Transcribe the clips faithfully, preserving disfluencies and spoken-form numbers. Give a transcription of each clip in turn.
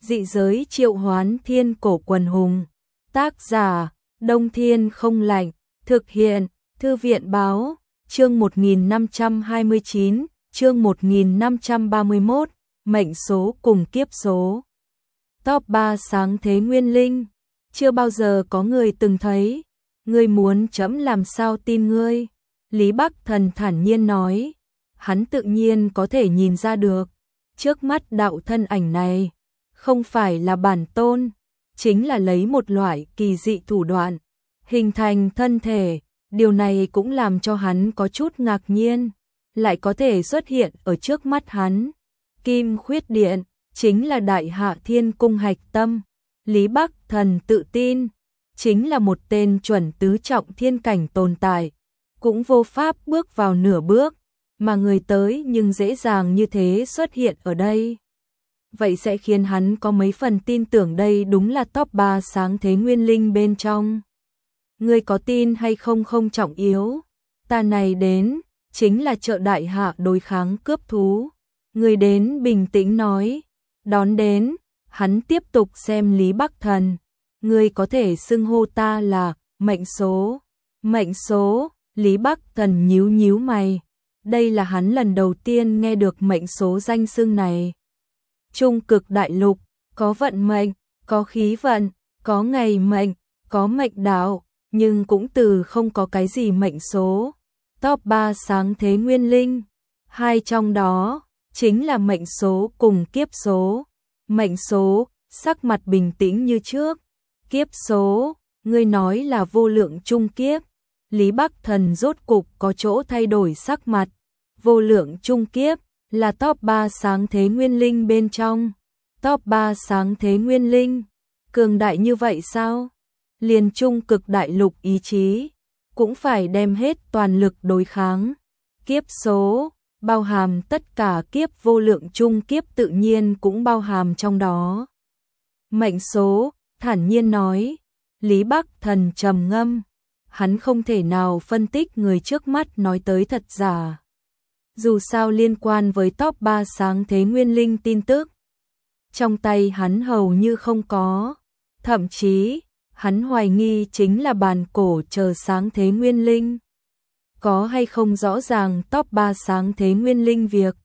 Dị giới triệu hoán thiên cổ quần hùng. Tác giả, Đông Thiên không lạnh. Thực hiện, Thư viện báo. Chương một nghìn năm trăm hai mươi chín, chương một nghìn năm trăm ba mươi mốt, mệnh số cùng kiếp số. Top ba sáng thế nguyên linh. Chưa bao giờ có người từng thấy. Ngươi muốn trẫm làm sao tin ngươi? Lý Bắc Thần thản nhiên nói. Hắn tự nhiên có thể nhìn ra được. Trước mắt đạo thân ảnh này, không phải là bản tôn, chính là lấy một loại kỳ dị thủ đoạn, hình thành thân thể. Điều này cũng làm cho hắn có chút ngạc nhiên, lại có thể xuất hiện ở trước mắt hắn. Kim Khuyết Điện, chính là Đại Hạ Thiên Cung hạch tâm. Lý Bắc Thần tự tin, chính là một tên chuẩn tứ trọng thiên cảnh tồn tại, cũng vô pháp bước vào nửa bước, mà người tới nhưng dễ dàng như thế xuất hiện ở đây. Vậy sẽ khiến hắn có mấy phần tin tưởng đây đúng là top ba sáng thế nguyên linh bên trong. Ngươi có tin hay không không trọng yếu, ta này đến, chính là trợ Đại Hạ đối kháng cướp thú. Ngươi đến bình tĩnh nói, đón đến, hắn tiếp tục xem Lý Bắc Thần. Ngươi có thể xưng hô ta là mệnh số. Mệnh số, Lý Bắc Thần nhíu nhíu mày. Đây là hắn lần đầu tiên nghe được mệnh số danh xưng này. Trung cực đại lục, có vận mệnh, có khí vận, có ngày mệnh, có mệnh đạo, nhưng cũng từ không có cái gì mệnh số. Top ba sáng thế nguyên linh, hai trong đó chính là mệnh số cùng kiếp số. Mệnh số, sắc mặt bình tĩnh như trước. Kiếp số, ngươi nói là vô lượng trung kiếp. Lý Bắc Thần rốt cục có chỗ thay đổi sắc mặt. Vô lượng trung kiếp là top ba sáng thế nguyên linh bên trong. Top ba sáng thế nguyên linh, cường đại như vậy sao? Liền trung cực đại lục ý chí, cũng phải đem hết toàn lực đối kháng. Kiếp số, bao hàm tất cả kiếp, vô lượng trung kiếp tự nhiên cũng bao hàm trong đó. Mệnh số, thản nhiên nói. Lý Bắc Thần trầm ngâm, hắn không thể nào phân tích người trước mắt nói tới thật giả. Dù sao liên quan với top ba sáng thế nguyên linh tin tức, trong tay hắn hầu như không có. Thậm chí, hắn hoài nghi chính là bàn cổ chờ sáng thế nguyên linh. Có hay không rõ ràng top ba sáng thế nguyên linh việc,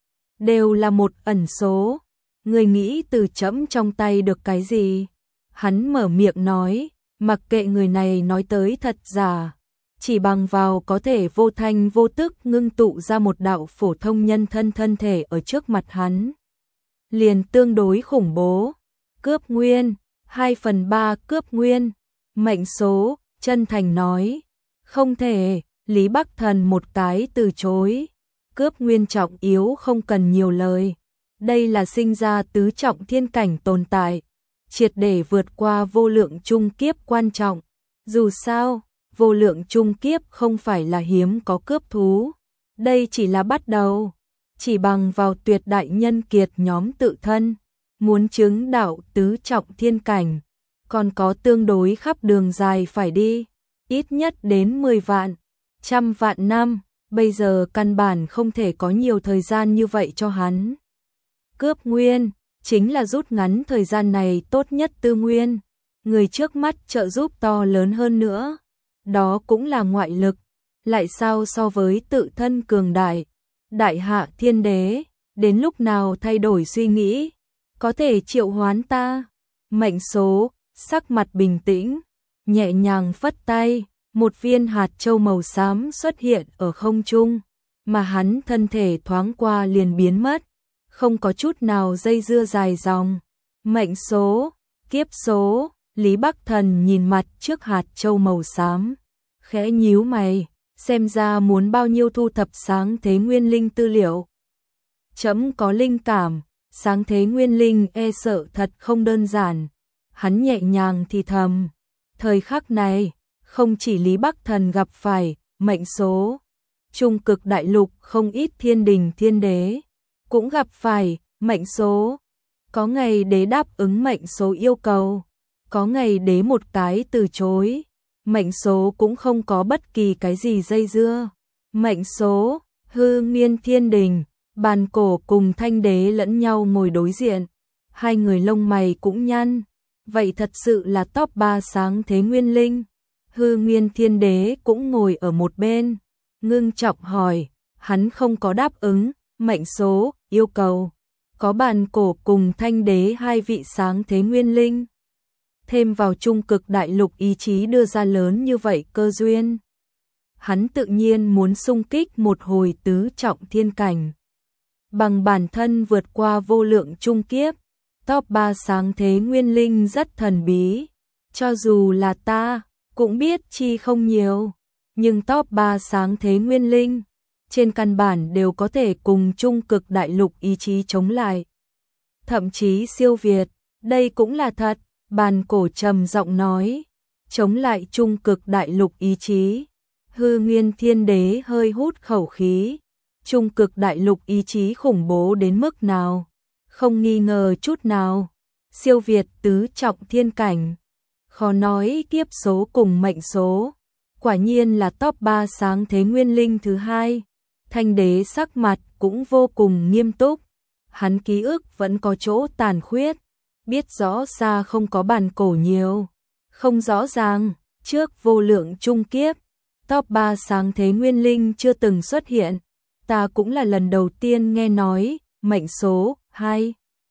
đều là một ẩn số. Người nghĩ từ trẫm trong tay được cái gì? Hắn mở miệng nói, mặc kệ người này nói tới thật giả, chỉ bằng vào có thể vô thanh vô tức ngưng tụ ra một đạo phổ thông nhân thân thân thể ở trước mặt hắn, liền tương đối khủng bố. Cướp nguyên, hai phần ba cướp nguyên. Mệnh số, chân thành nói, không thể. Lý Bắc Thần một cái từ chối. Cướp nguyên trọng yếu không cần nhiều lời. Đây là sinh ra tứ trọng thiên cảnh tồn tại, triệt để vượt qua vô lượng trung kiếp quan trọng. Dù sao, vô lượng trung kiếp không phải là hiếm có cướp thú. Đây chỉ là bắt đầu. Chỉ bằng vào tuyệt đại nhân kiệt nhóm tự thân, muốn chứng đạo tứ trọng thiên cảnh, còn có tương đối khắp đường dài phải đi. Ít nhất đến mười vạn, trăm vạn năm, bây giờ căn bản không thể có nhiều thời gian như vậy cho hắn. Cướp nguyên, chính là rút ngắn thời gian này tốt nhất tư nguyên. Người trước mắt trợ giúp to lớn hơn nữa, đó cũng là ngoại lực. Lại sao so với tự thân cường đại, Đại Hạ Thiên Đế, đến lúc nào thay đổi suy nghĩ, có thể triệu hoán ta. Mệnh số, sắc mặt bình tĩnh, nhẹ nhàng phất tay, một viên hạt châu màu xám xuất hiện ở không trung, mà hắn thân thể thoáng qua liền biến mất, không có chút nào dây dưa dài dòng. Mệnh số, kiếp số, Lý Bắc Thần nhìn mặt trước hạt châu màu xám, khẽ nhíu mày, xem ra muốn bao nhiêu thu thập sáng thế nguyên linh tư liệu. Trẫm có linh cảm, sáng thế nguyên linh e sợ thật không đơn giản. Hắn nhẹ nhàng thì thầm. Thời khắc này, không chỉ Lý Bắc Thần gặp phải mệnh số, trung cực đại lục không ít thiên đình thiên đế cũng gặp phải mệnh số. Có ngày đế đáp ứng mệnh số yêu cầu, có ngày đế một cái từ chối. Mệnh số cũng không có bất kỳ cái gì dây dưa. Mệnh số, hư nguyên thiên đình, bàn cổ cùng thanh đế lẫn nhau ngồi đối diện. Hai người lông mày cũng nhăn, vậy thật sự là top ba sáng thế nguyên linh. Hư Nguyên Thiên Đế cũng ngồi ở một bên, ngưng trọng hỏi, hắn không có đáp ứng, mệnh số, yêu cầu. Có bàn cổ cùng Thanh Đế hai vị sáng thế nguyên linh. Thêm vào trung cực đại lục ý chí đưa ra lớn như vậy cơ duyên. Hắn tự nhiên muốn xung kích một hồi tứ trọng thiên cảnh. Bằng bản thân vượt qua vô lượng trung kiếp, top ba sáng thế nguyên linh rất thần bí. Cho dù là ta, cũng biết chi không nhiều. Nhưng top ba sáng thế nguyên linh, trên căn bản đều có thể cùng trung cực đại lục ý chí chống lại. Thậm chí siêu việt, đây cũng là thật, bàn cổ trầm giọng nói. Chống lại trung cực đại lục ý chí. Hư Nguyên Thiên Đế hơi hút khẩu khí. Trung cực đại lục ý chí khủng bố đến mức nào? Không nghi ngờ chút nào. Siêu việt tứ trọng thiên cảnh. Khó nói kiếp số cùng mệnh số. Quả nhiên là top ba sáng thế nguyên linh thứ hai. Thanh Đế sắc mặt cũng vô cùng nghiêm túc. Hắn ký ức vẫn có chỗ tàn khuyết. Biết rõ xa không có bàn cổ nhiều. Không rõ ràng, trước vô lượng trung kiếp, top ba sáng thế nguyên linh chưa từng xuất hiện. Ta cũng là lần đầu tiên nghe nói, mệnh số, hai.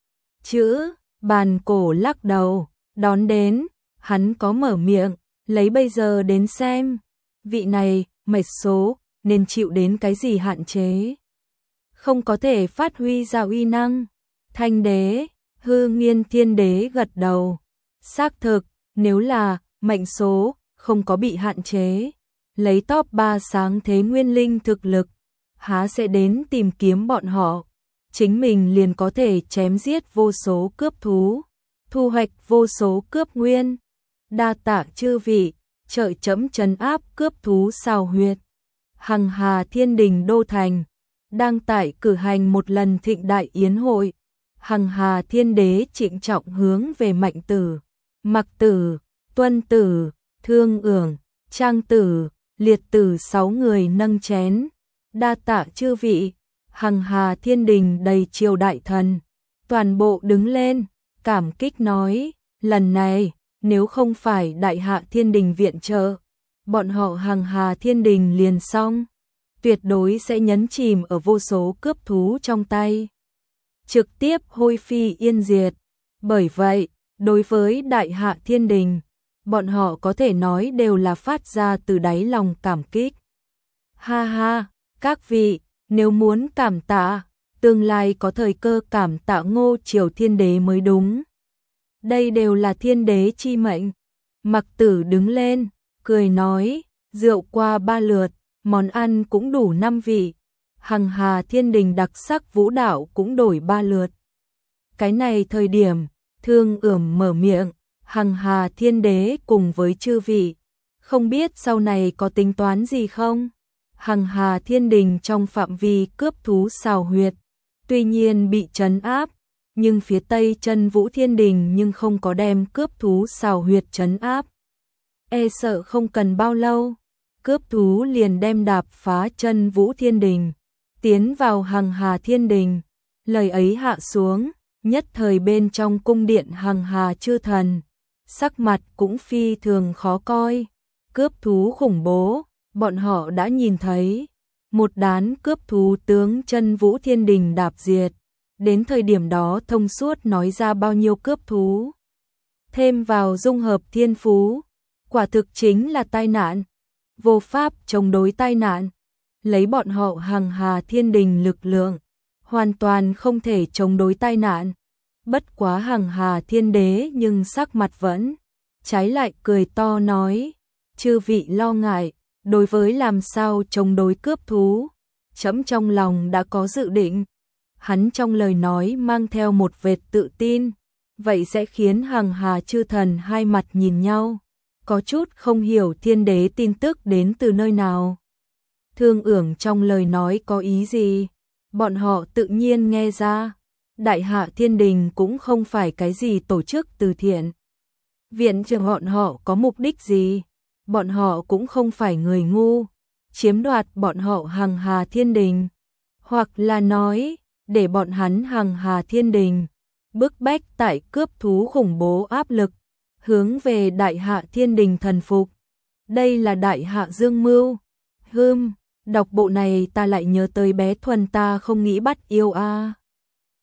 Chữ, bàn cổ lắc đầu, đón đến, hắn có mở miệng, lấy bây giờ đến xem. Vị này, mệnh số, nên chịu đến cái gì hạn chế. Không có thể phát huy ra uy năng. Thanh Đế, Hư Nguyên Thiên Đế gật đầu. Xác thực, nếu là mệnh số, không có bị hạn chế. Lấy top ba sáng thế nguyên linh thực lực, há sẽ đến tìm kiếm bọn họ. Chính mình liền có thể chém giết vô số cướp thú, thu hoạch vô số cướp nguyên. Đa tạ chư vị, trợ chấm trấn áp cướp thú xào huyệt. Hằng Hà Thiên Đình Đô Thành, đang tại cử hành một lần thịnh đại yến hội. Hằng Hà Thiên Đế trịnh trọng hướng về Mạnh Tử, Mặc Tử, Tuân Tử, Thương Ưởng, Trang Tử, Liệt Tử sáu người nâng chén. Đa tạ chư vị. Hằng Hà Thiên Đình đầy triều đại thần, toàn bộ đứng lên, cảm kích nói, lần này, nếu không phải Đại Hạ Thiên Đình viện trợ, bọn họ Hằng Hà Thiên Đình liền xong, tuyệt đối sẽ nhấn chìm ở vô số cướp thú trong tay, trực tiếp hôi phi yên diệt. Bởi vậy, đối với Đại Hạ Thiên Đình, bọn họ có thể nói đều là phát ra từ đáy lòng cảm kích. Ha ha, các vị, nếu muốn cảm tạ, tương lai có thời cơ cảm tạ Ngô Triều Thiên Đế mới đúng. Đây đều là Thiên Đế chi mệnh. Mặc Tử đứng lên, cười nói, rượu qua ba lượt, món ăn cũng đủ năm vị. Hằng Hà Thiên Đình đặc sắc vũ đạo cũng đổi ba lượt. Cái này thời điểm, Thương Ưởng mở miệng, Hằng Hà Thiên Đế cùng với chư vị, không biết sau này có tính toán gì không? Hằng Hà Thiên Đình trong phạm vi cướp thú xào huyệt, tuy nhiên bị trấn áp, nhưng phía Tây Chân Vũ Thiên Đình nhưng không có đem cướp thú xào huyệt trấn áp. E sợ không cần bao lâu, cướp thú liền đem đạp phá Chân Vũ Thiên Đình, tiến vào Hằng Hà Thiên Đình. Lời ấy hạ xuống, nhất thời bên trong cung điện Hằng Hà chư thần, sắc mặt cũng phi thường khó coi. Cướp thú khủng bố, bọn họ đã nhìn thấy. Một đám cướp thú tướng Chân Vũ Thiên Đình đạp diệt. Đến thời điểm đó thông suốt nói ra bao nhiêu cướp thú. Thêm vào dung hợp thiên phú, quả thực chính là tai nạn. Vô pháp chống đối tai nạn. Lấy bọn họ Hằng Hà Thiên Đình lực lượng, hoàn toàn không thể chống đối tai nạn. Bất quá Hằng Hà Thiên Đế nhưng sắc mặt vẫn trái lại cười to nói, chư vị lo ngại, đối với làm sao chống đối cướp thú, trẫm trong lòng đã có dự định. Hắn trong lời nói mang theo một vệt tự tin, vậy sẽ khiến Hằng Hà chư thần hai mặt nhìn nhau, có chút không hiểu Thiên Đế tin tức đến từ nơi nào. Thương Ưởng trong lời nói có ý gì, bọn họ tự nhiên nghe ra. Đại Hạ Thiên Đình cũng không phải cái gì tổ chức từ thiện. Viện trợ bọn họ có mục đích gì? Bọn họ cũng không phải người ngu, chiếm đoạt bọn họ Hằng Hà Thiên Đình, hoặc là nói, để bọn hắn Hằng Hà Thiên Đình bức bách tại cướp thú khủng bố áp lực, hướng về đại hạ thiên đình thần phục. Đây là đại hạ dương mưu. Hưm, đọc bộ này ta lại nhớ tới bé Thuần ta không nghĩ bắt yêu a. À.